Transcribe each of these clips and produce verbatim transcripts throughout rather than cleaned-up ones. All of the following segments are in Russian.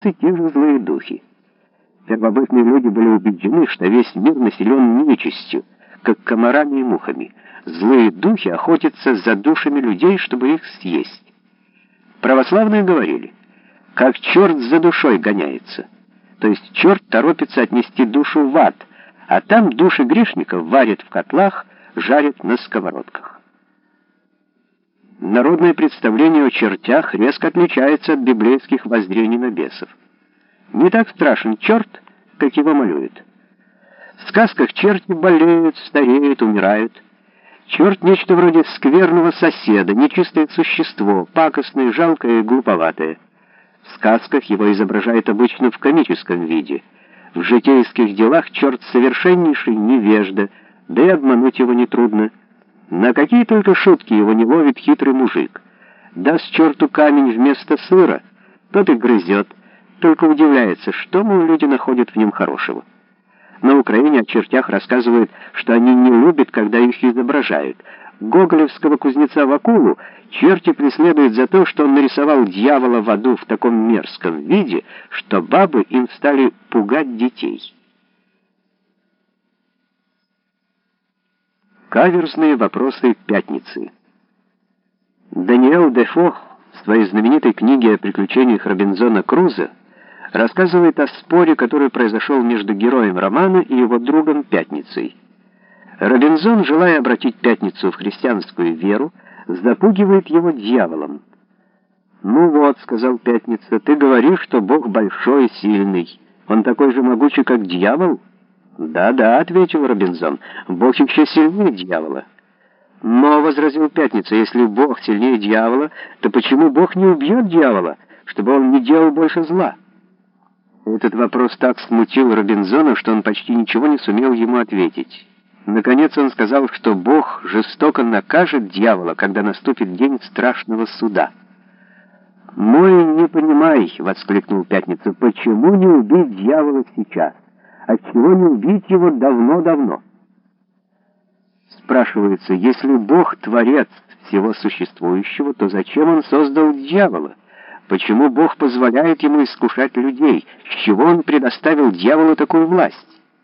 и те же злые духи. Первобытные люди были убеждены, что весь мир населен нечистью, как комарами и мухами. Злые духи охотятся за душами людей, чтобы их съесть. Православные говорили, как черт за душой гоняется. То есть черт торопится отнести душу в ад, а там души грешников варят в котлах, жарят на сковородках. Народное представление о чертях резко отличается от библейских воззрений на бесов. Не так страшен черт, как его малюют. В сказках черти болеют, стареют, умирают. Черт — нечто вроде скверного соседа, нечистое существо, пакостное, жалкое и глуповатое. В сказках его изображают обычно в комическом виде. В житейских делах черт совершеннейший невежда, да и обмануть его нетрудно. На какие только шутки его не ловит хитрый мужик. Даст черту камень вместо сыра, тот и грызет, только удивляется, что, мол, люди находят в нем хорошего. На Украине о чертях рассказывают, что они не любят, когда их изображают. Гоголевского кузнеца Вакулу черти преследуют за то, что он нарисовал дьявола в аду в таком мерзком виде, что бабы им стали пугать детей. Каверзные вопросы пятницы. Даниэль Дефо в своей знаменитой книге о приключениях Робинзона Крузо рассказывает о споре, который произошел между героем романа и его другом Пятницей. Робинзон, желая обратить Пятницу в христианскую веру, запугивает его дьяволом. «Ну вот», — сказал Пятница, — «ты говоришь, что Бог большой и сильный. Он такой же могучий, как дьявол?» «Да-да», — ответил Робинзон, — «Бог еще сильнее дьявола». «Но», — возразил Пятница, — «если Бог сильнее дьявола, то почему Бог не убьет дьявола, чтобы он не делал больше зла?» Этот вопрос так смутил Робинзона, что он почти ничего не сумел ему ответить. Наконец он сказал, что Бог жестоко накажет дьявола, когда наступит день страшного суда. «Мой, не понимай», — воскликнул Пятница, — «почему не убить дьявола сейчас? Отчего не убить его давно-давно?» Спрашивается, если Бог творец всего существующего, то зачем он создал дьявола? Почему Бог позволяет ему искушать людей? С чего он предоставил дьяволу такую власть?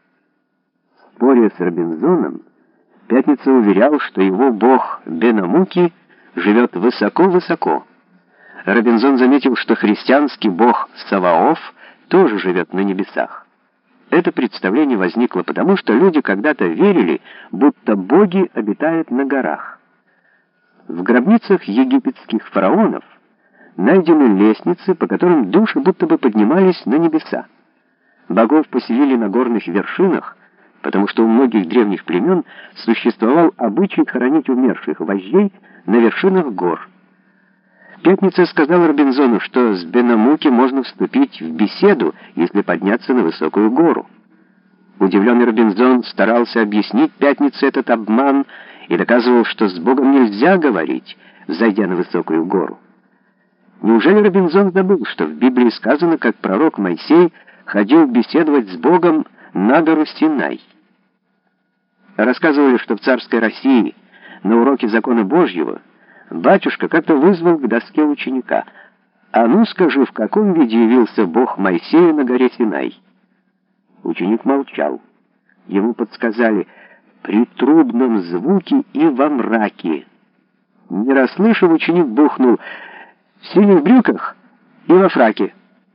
В споре с Робинзоном Пятница уверял, что его бог Бенамуки живет высоко-высоко. Робинзон заметил, что христианский бог Саваоф тоже живет на небесах. Это представление возникло потому, что люди когда-то верили, будто боги обитают на горах. В гробницах египетских фараонов найдены лестницы, по которым души будто бы поднимались на небеса. Богов поселили на горных вершинах, потому что у многих древних племен существовал обычай хоронить умерших вождей на вершинах гор. Пятница сказал Робинзону, что с Бенамуки можно вступить в беседу, если подняться на высокую гору. Удивленный Робинзон старался объяснить Пятнице этот обман и доказывал, что с Богом нельзя говорить, зайдя на высокую гору. Неужели Робинзон забыл, что в Библии сказано, как пророк Моисей ходил беседовать с Богом на гору Синай? Рассказывали, что в царской России на уроке закона Божьего батюшка как-то вызвал к доске ученика. «А ну скажи, в каком виде явился Бог Моисею на горе Синай?» Ученик молчал. Ему подсказали: «При трубном звуке и во мраке». Не расслышав, ученик бухнул: «В синих брюках и во фраке».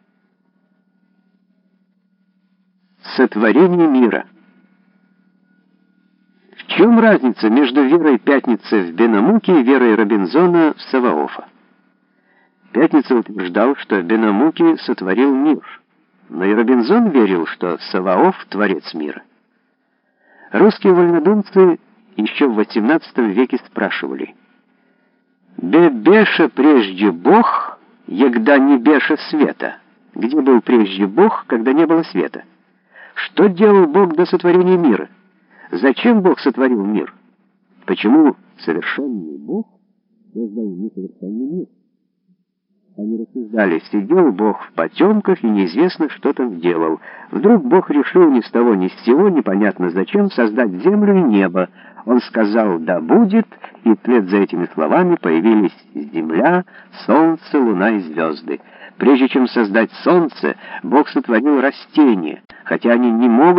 Сотворение мира. В чем разница между верой Пятницы в Бенамуки и верой Робинзона в Саваофа? Пятница утверждал, что Бенамуки сотворил мир, но и Робинзон верил, что Саваоф — творец мира. Русские вольнодумцы еще в восемнадцатом веке спрашивали: «Бе беша прежде Бог, егда не беша света?» Где был прежде Бог, когда не было света? Что делал Бог до сотворения мира? Зачем Бог сотворил мир? Почему совершенный Бог создал несовершенный мир? Они рассуждали: сидел Бог в потемках и неизвестно, что там делал. Вдруг Бог решил ни с того ни с сего, непонятно зачем, создать землю и небо. Он сказал: «Да будет», и вслед за этими словами появились земля, солнце, луна и звезды. Прежде чем создать солнце, Бог сотворил растения, хотя они не могут